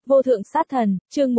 Vô thượng sát thần, chương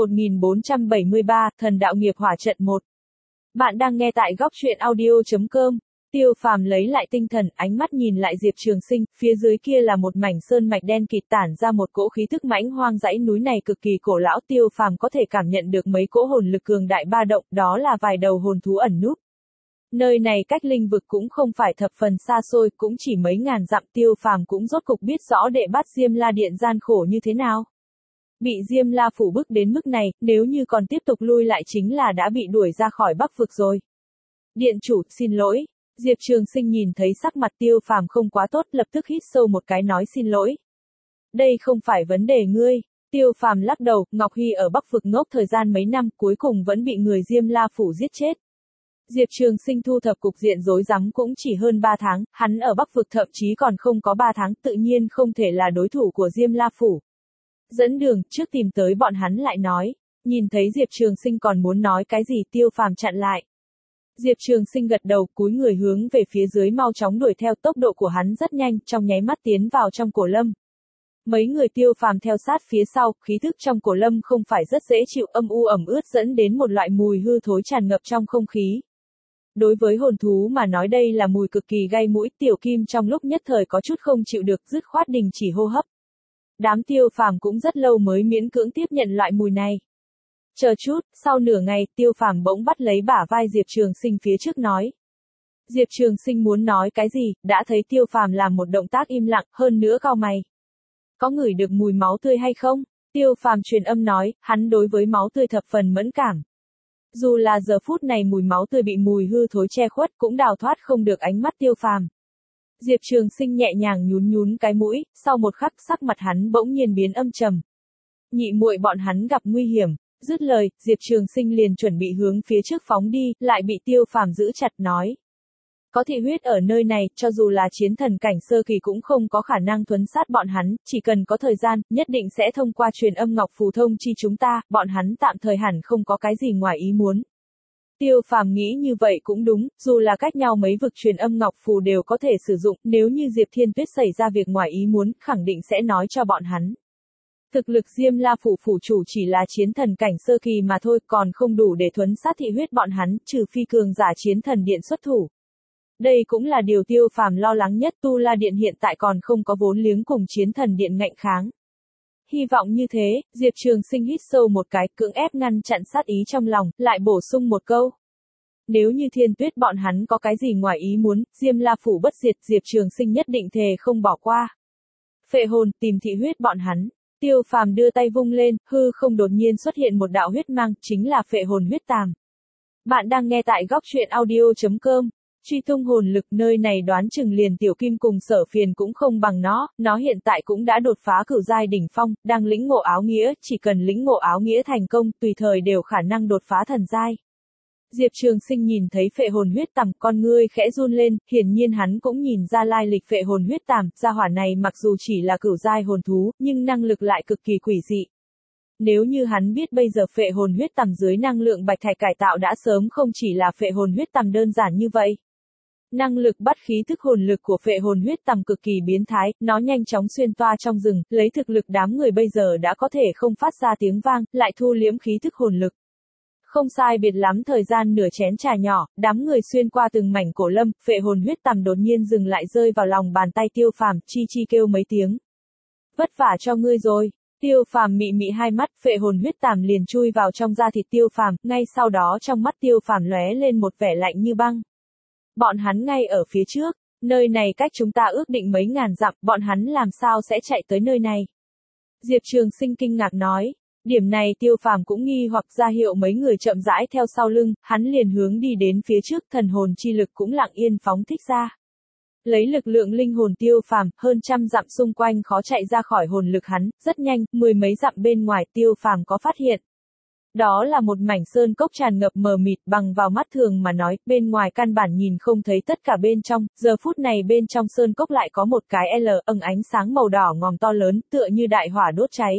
1473, thần đạo nghiệp hỏa trận 1. Bạn đang nghe tại góc truyện audio.com. Tiêu Phàm lấy lại tinh thần, ánh mắt nhìn lại Diệp Trường Sinh, phía dưới kia là một mảnh sơn mạch đen kịt tản ra một cỗ khí tức mãnh hoang, dãy núi này cực kỳ cổ lão, Tiêu Phàm có thể cảm nhận được mấy cỗ hồn lực cường đại ba động, đó là vài đầu hồn thú ẩn núp. Nơi này cách linh vực cũng không phải thập phần xa xôi, cũng chỉ mấy ngàn dặm, Tiêu Phàm cũng rốt cục biết rõ đệ bát Diêm La Điện gian khổ như thế nào. Bị Diêm La phủ bức đến mức này, nếu như còn tiếp tục lui lại chính là đã bị đuổi ra khỏi Bắc vực rồi. Điện chủ, xin lỗi. Diệp Trường Sinh nhìn thấy sắc mặt Tiêu Phàm không quá tốt, lập tức hít sâu một cái nói xin lỗi. Đây không phải vấn đề ngươi. Tiêu Phàm lắc đầu, Ngọc Hy ở Bắc vực ngốc thời gian mấy năm, cuối cùng vẫn bị người Diêm La phủ giết chết. Diệp Trường Sinh thu thập cục diện rối rắm cũng chỉ hơn 3 tháng, hắn ở Bắc vực thậm chí còn không có 3 tháng, tự nhiên không thể là đối thủ của Diêm La phủ. Dẫn đường, trước tìm tới bọn hắn lại nói. Nhìn thấy Diệp Trường Sinh còn muốn nói cái gì, Tiêu Phàm chặn lại. Diệp Trường Sinh gật đầu, cúi người hướng về phía dưới mau chóng đuổi theo, tốc độ của hắn rất nhanh, trong nháy mắt tiến vào trong cổ lâm. Mấy người Tiêu Phàm theo sát phía sau, khí thức trong cổ lâm không phải rất dễ chịu, âm u ẩm ướt dẫn đến một loại mùi hư thối tràn ngập trong không khí. Đối với hồn thú mà nói đây là mùi cực kỳ gai mũi, Tiểu Kim trong lúc nhất thời có chút không chịu được, dứt khoát đình chỉ hô hấp. Đám Tiêu Phàm cũng rất lâu mới miễn cưỡng tiếp nhận loại mùi này. Chờ chút, sau nửa ngày, Tiêu Phàm bỗng bắt lấy bả vai Diệp Trường Sinh phía trước nói. Diệp Trường Sinh muốn nói cái gì, đã thấy Tiêu Phàm làm một động tác im lặng, hơn nữa cau mày. Có ngửi được mùi máu tươi hay không? Tiêu Phàm truyền âm nói, hắn đối với máu tươi thập phần mẫn cảm. Dù là giờ phút này mùi máu tươi bị mùi hư thối che khuất cũng đào thoát không được ánh mắt Tiêu Phàm. Diệp Trường Sinh nhẹ nhàng nhún nhún cái mũi, sau một khắc sắc mặt hắn bỗng nhiên biến âm trầm. Nhị muội bọn hắn gặp nguy hiểm. Dứt lời, Diệp Trường Sinh liền chuẩn bị hướng phía trước phóng đi, lại bị Tiêu Phàm giữ chặt nói. Có thị huyết ở nơi này, cho dù là chiến thần cảnh sơ kỳ cũng không có khả năng thuấn sát bọn hắn, chỉ cần có thời gian, nhất định sẽ thông qua truyền âm ngọc phù thông chi chúng ta, bọn hắn tạm thời hẳn không có cái gì ngoài ý muốn. Tiêu Phàm nghĩ như vậy cũng đúng, dù là cách nhau mấy vực truyền âm ngọc phù đều có thể sử dụng, nếu như Diệp Thiên Tuyết xảy ra việc ngoài ý muốn, khẳng định sẽ nói cho bọn hắn. Thực lực Diêm La phủ phủ chủ chỉ là chiến thần cảnh sơ kỳ mà thôi, còn không đủ để thuấn sát thị huyết bọn hắn, trừ phi cường giả chiến thần điện xuất thủ. Đây cũng là điều Tiêu Phàm lo lắng nhất, Tu La Điện hiện tại còn không có vốn liếng cùng chiến thần điện ngạnh kháng. Hy vọng như thế, Diệp Trường Sinh hít sâu một cái, cưỡng ép ngăn chặn sát ý trong lòng, lại bổ sung một câu. Nếu như Thiên Tuyết bọn hắn có cái gì ngoài ý muốn, Diêm La phủ bất diệt, Diệp Trường Sinh nhất định thề không bỏ qua. Phệ hồn, tìm thị huyết bọn hắn. Tiêu Phàm đưa tay vung lên, hư không đột nhiên xuất hiện một đạo huyết mang, chính là phệ hồn huyết tàm. Bạn đang nghe tại góc truyện audio.com. Truy tung hồn lực, nơi này đoán chừng liền Tiểu Kim cùng Sở Phiền cũng không bằng nó hiện tại cũng đã đột phá cửu giai đỉnh phong, đang lĩnh ngộ áo nghĩa, chỉ cần lĩnh ngộ áo nghĩa thành công, tùy thời đều khả năng đột phá thần giai. Diệp Trường Sinh nhìn thấy phệ hồn huyết tàm, con ngươi khẽ run lên, hiển nhiên hắn cũng nhìn ra lai lịch phệ hồn huyết tàm, gia hỏa này mặc dù chỉ là cửu giai hồn thú, nhưng năng lực lại cực kỳ quỷ dị. Nếu như hắn biết bây giờ phệ hồn huyết tàm dưới năng lượng bạch thạch cải tạo đã sớm không chỉ là phệ hồn huyết tàm đơn giản như vậy. Năng lực bắt khí thức hồn lực của phệ hồn huyết tàm cực kỳ biến thái, nó nhanh chóng xuyên toa trong rừng, lấy thực lực đám người bây giờ đã có thể không phát ra tiếng vang, lại thu liễm khí thức hồn lực. Không sai biệt lắm thời gian nửa chén trà nhỏ, đám người xuyên qua từng mảnh cổ lâm, phệ hồn huyết tàm đột nhiên dừng lại rơi vào lòng bàn tay Tiêu Phàm, chi chi kêu mấy tiếng. Vất vả cho ngươi rồi. Tiêu Phàm mị mị hai mắt, phệ hồn huyết tàm liền chui vào trong da thịt Tiêu Phàm, ngay sau đó trong mắt Tiêu Phàm lóe lên một vẻ lạnh như băng. Bọn hắn ngay ở phía trước, nơi này cách chúng ta ước định mấy ngàn dặm, bọn hắn làm sao sẽ chạy tới nơi này? Diệp Trường Sinh kinh ngạc nói. Điểm này Tiêu Phàm cũng nghi hoặc, ra hiệu mấy người chậm rãi theo sau lưng, hắn liền hướng đi đến phía trước, thần hồn chi lực cũng lặng yên phóng thích ra. Lấy lực lượng linh hồn Tiêu Phàm, hơn trăm dặm xung quanh khó chạy ra khỏi hồn lực hắn, rất nhanh, mười mấy dặm bên ngoài Tiêu Phàm có phát hiện. Đó là một mảnh sơn cốc tràn ngập mờ mịt, bằng vào mắt thường mà nói, bên ngoài căn bản nhìn không thấy tất cả bên trong, giờ phút này bên trong sơn cốc lại có một cái ánh sáng màu đỏ ngòm to lớn, tựa như đại hỏa đốt cháy.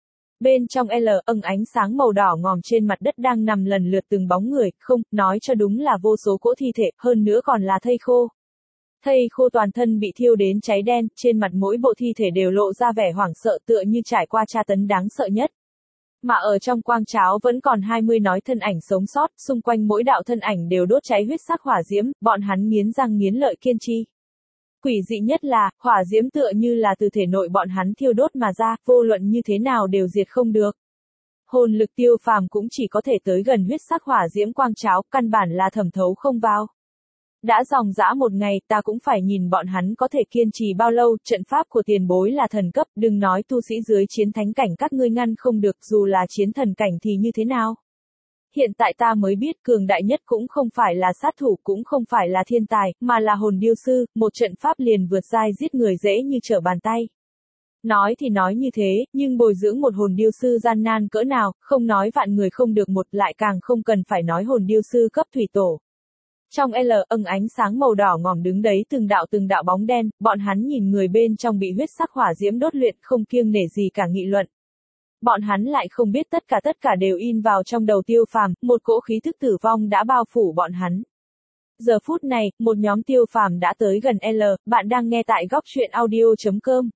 Bên trong ánh sáng màu đỏ ngòm trên mặt đất đang nằm lần lượt từng bóng người, không, nói cho đúng là vô số cỗ thi thể, hơn nữa còn là thây khô. Thây khô toàn thân bị thiêu đến cháy đen, trên mặt mỗi bộ thi thể đều lộ ra vẻ hoảng sợ tựa như trải qua tra tấn đáng sợ nhất. Mà ở trong quang cháo vẫn còn 20 nói thân ảnh sống sót, xung quanh mỗi đạo thân ảnh đều đốt cháy huyết sắc hỏa diễm, bọn hắn nghiến răng nghiến lợi kiên trì. Quỷ dị nhất là, hỏa diễm tựa như là từ thể nội bọn hắn thiêu đốt mà ra, vô luận như thế nào đều diệt không được. Hồn lực Tiêu Phàm cũng chỉ có thể tới gần huyết sắc hỏa diễm quang cháo, căn bản là thẩm thấu không vào. Đã dòng dã một ngày, ta cũng phải nhìn bọn hắn có thể kiên trì bao lâu, trận pháp của tiền bối là thần cấp, đừng nói tu sĩ dưới chiến thánh cảnh các ngươi ngăn không được, dù là chiến thần cảnh thì như thế nào. Hiện tại ta mới biết cường đại nhất cũng không phải là sát thủ, cũng không phải là thiên tài, mà là hồn điêu sư, một trận pháp liền vượt giai giết người dễ như trở bàn tay. Nói thì nói như thế, nhưng bồi dưỡng một hồn điêu sư gian nan cỡ nào, không nói vạn người không được một, lại càng không cần phải nói hồn điêu sư cấp thủy tổ. Trong ánh sáng màu đỏ ngòm đứng đấy từng đạo bóng đen, bọn hắn nhìn người bên trong bị huyết sắc hỏa diễm đốt luyện không kiêng nể gì cả nghị luận. Bọn hắn lại không biết tất cả đều in vào trong đầu Tiêu Phàm, một cỗ khí thức tử vong đã bao phủ bọn hắn. Giờ phút này, một nhóm Tiêu Phàm đã tới gần bạn đang nghe tại góc truyện audio.com.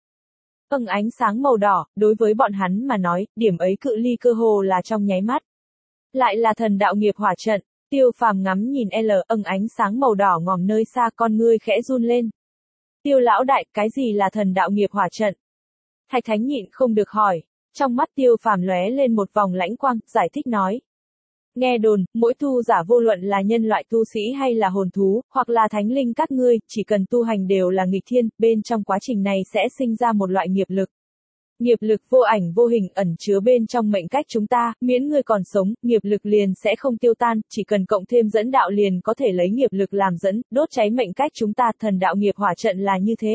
Ánh sáng màu đỏ, đối với bọn hắn mà nói, điểm ấy cự ly cơ hồ là trong nháy mắt. Lại là thần đạo nghiệp hỏa trận. Tiêu Phàm ngắm nhìn ánh sáng màu đỏ ngòm nơi xa, con ngươi khẽ run lên. Tiêu lão đại, cái gì là thần đạo nghiệp hỏa trận? Thạch Thánh nhịn không được hỏi. Trong mắt Tiêu Phàm lóe lên một vòng lãnh quang, giải thích nói. Nghe đồn, mỗi tu giả vô luận là nhân loại tu sĩ hay là hồn thú, hoặc là thánh linh các ngươi, chỉ cần tu hành đều là nghịch thiên, bên trong quá trình này sẽ sinh ra một loại nghiệp lực. Nghiệp lực vô ảnh vô hình ẩn chứa bên trong mệnh cách chúng ta, miễn ngươi còn sống, nghiệp lực liền sẽ không tiêu tan, chỉ cần cộng thêm dẫn đạo liền có thể lấy nghiệp lực làm dẫn, đốt cháy mệnh cách chúng ta, thần đạo nghiệp hỏa trận là như thế.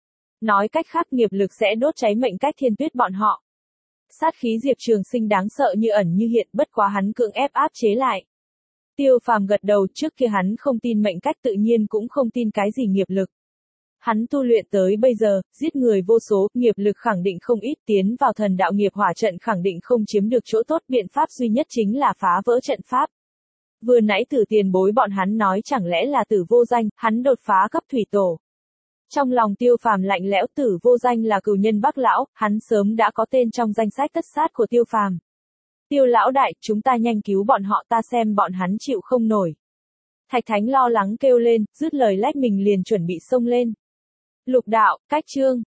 Nói cách khác nghiệp lực sẽ đốt cháy mệnh cách Thiên Tuyết bọn họ. Sát khí Diệp Trường Sinh đáng sợ như ẩn như hiện, bất quá hắn cưỡng ép áp chế lại. Tiêu Phàm gật đầu, trước kia hắn không tin mệnh cách tự nhiên cũng không tin cái gì nghiệp lực. Hắn tu luyện tới bây giờ, giết người vô số, nghiệp lực khẳng định không ít, tiến vào thần đạo nghiệp hỏa trận khẳng định không chiếm được chỗ tốt, biện pháp duy nhất chính là phá vỡ trận pháp. Vừa nãy Tử tiền bối bọn hắn nói chẳng lẽ là Tử vô danh, hắn đột phá cấp thủy tổ. Trong lòng Tiêu Phàm lạnh lẽo, Tử vô danh là cừu nhân Bắc lão, hắn sớm đã có tên trong danh sách tất sát của Tiêu Phàm. Tiêu lão đại, chúng ta nhanh cứu bọn họ, ta xem bọn hắn chịu không nổi. Thạch Thánh lo lắng kêu lên, dứt lời lách mình liền chuẩn bị xông lên. Lục đạo, cách chương.